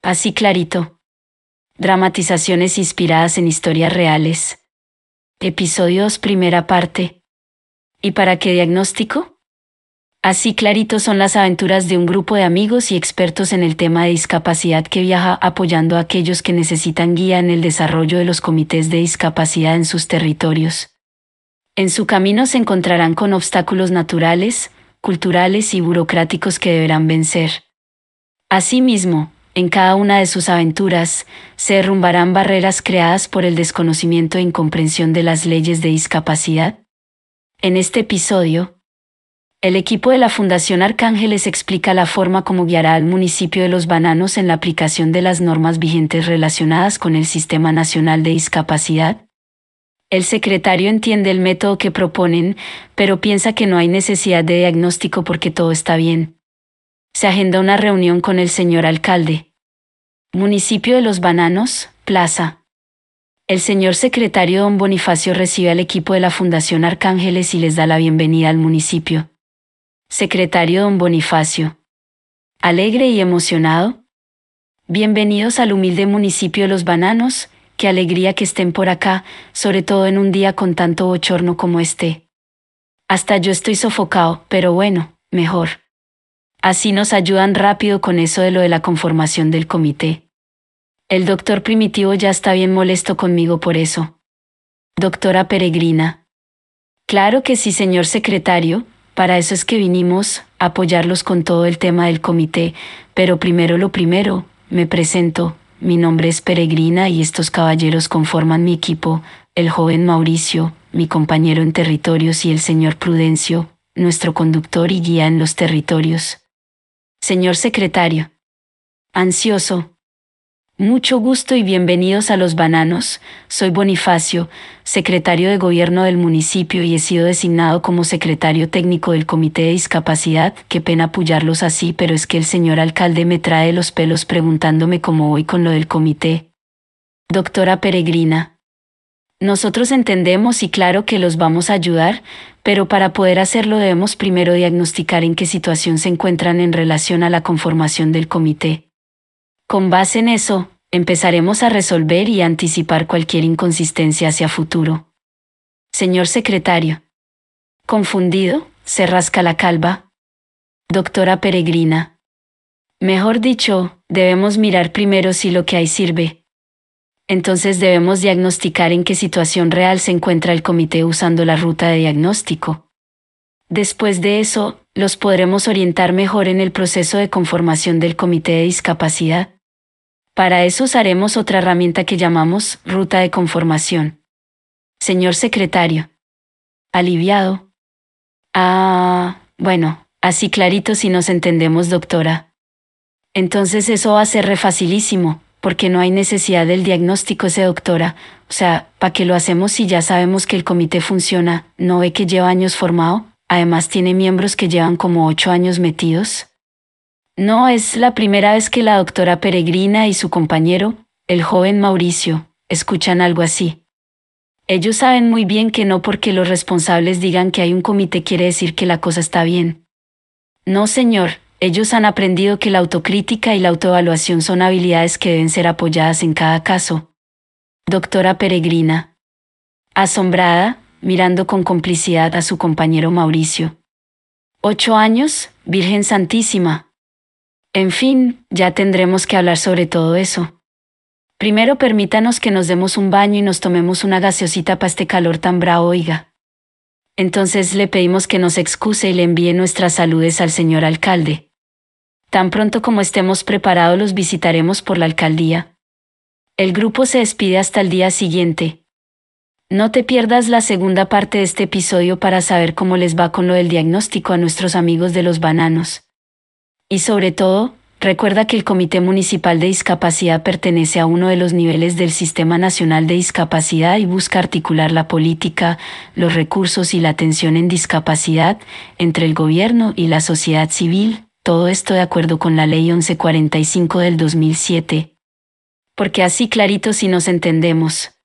Así clarito. Dramatizaciones inspiradas en historias reales. Episodios primera parte. ¿Y para qué diagnóstico? Así clarito son las aventuras de un grupo de amigos y expertos en el tema de discapacidad que viaja apoyando a aquellos que necesitan guía en el desarrollo de los comités de discapacidad en sus territorios. En su camino se encontrarán con obstáculos naturales, culturales y burocráticos que deberán vencer. Asimismo, en cada una de sus aventuras, se derrumbarán barreras creadas por el desconocimiento e incomprensión de las leyes de discapacidad. En este episodio, el equipo de la Fundación Arcángeles explica la forma como guiará al municipio de Los Bananos en la aplicación de las normas vigentes relacionadas con el Sistema Nacional de Discapacidad. El secretario entiende el método que proponen, pero piensa que no hay necesidad de diagnóstico porque todo está bien. Se agenda una reunión con el señor alcalde. Municipio de Los Bananos, Plaza. El señor secretario don Bonifacio recibe al equipo de la Fundación Arcángeles y les da la bienvenida al municipio. Secretario don Bonifacio. ¿Alegre y emocionado? Bienvenidos al humilde municipio de Los Bananos, qué alegría que estén por acá, sobre todo en un día con tanto bochorno como este. Hasta yo estoy sofocado, pero bueno, mejor. Así nos ayudan rápido con eso de lo de la conformación del comité. El doctor Primitivo ya está bien molesto conmigo por eso. Doctora Peregrina. Claro que sí, señor secretario, para eso es que vinimos, a apoyarlos con todo el tema del comité, pero primero lo primero, me presento, mi nombre es Peregrina y estos caballeros conforman mi equipo, el joven Mauricio, mi compañero en territorios y el señor Prudencio, nuestro conductor y guía en los territorios. Señor secretario. Ansioso. Mucho gusto y bienvenidos a Los Bananos. Soy Bonifacio, secretario de gobierno del municipio y he sido designado como secretario técnico del Comité de Discapacidad. Qué pena apoyarlos así, pero es que el señor alcalde me trae los pelos preguntándome cómo voy con lo del comité. Doctora Peregrina. Nosotros entendemos y claro que los vamos a ayudar, pero para poder hacerlo debemos primero diagnosticar en qué situación se encuentran en relación a la conformación del comité. Con base en eso, empezaremos a resolver y anticipar cualquier inconsistencia hacia futuro. Señor secretario. Confundido, se rasca la calva. Doctora Peregrina. Mejor dicho, debemos mirar primero si lo que hay sirve. Entonces debemos diagnosticar en qué situación real se encuentra el comité usando la ruta de diagnóstico. Después de eso, los podremos orientar mejor en el proceso de conformación del comité de discapacidad. Para eso usaremos otra herramienta que llamamos ruta de conformación. Señor secretario. Aliviado. Bueno, así clarito si nos entendemos, doctora. Entonces eso va a ser re facilísimo, porque no hay necesidad del diagnóstico ese, doctora. O sea, ¿para qué lo hacemos si ya sabemos que el comité funciona? ¿No ve que lleva años formado? Además tiene miembros que llevan como 8 años metidos. No es la primera vez que la doctora Peregrina y su compañero, el joven Mauricio, escuchan algo así. Ellos saben muy bien que no porque los responsables digan que hay un comité quiere decir que la cosa está bien. No, señor, ellos han aprendido que la autocrítica y la autoevaluación son habilidades que deben ser apoyadas en cada caso. Doctora Peregrina. Asombrada, mirando con complicidad a su compañero Mauricio. 8 años, Virgen Santísima. En fin, ya tendremos que hablar sobre todo eso. Primero permítanos que nos demos un baño y nos tomemos una gaseosita para este calor tan bravo, oiga. Entonces le pedimos que nos excuse y le envíe nuestras saludes al señor alcalde. Tan pronto como estemos preparados los visitaremos por la alcaldía. El grupo se despide hasta el día siguiente. No te pierdas la segunda parte de este episodio para saber cómo les va con lo del diagnóstico a nuestros amigos de Los Bananos. Y sobre todo, recuerda que el Comité Municipal de Discapacidad pertenece a uno de los niveles del Sistema Nacional de Discapacidad y busca articular la política, los recursos y la atención en discapacidad entre el gobierno y la sociedad civil, todo esto de acuerdo con la Ley 1145 del 2007. Porque así clarito si nos entendemos.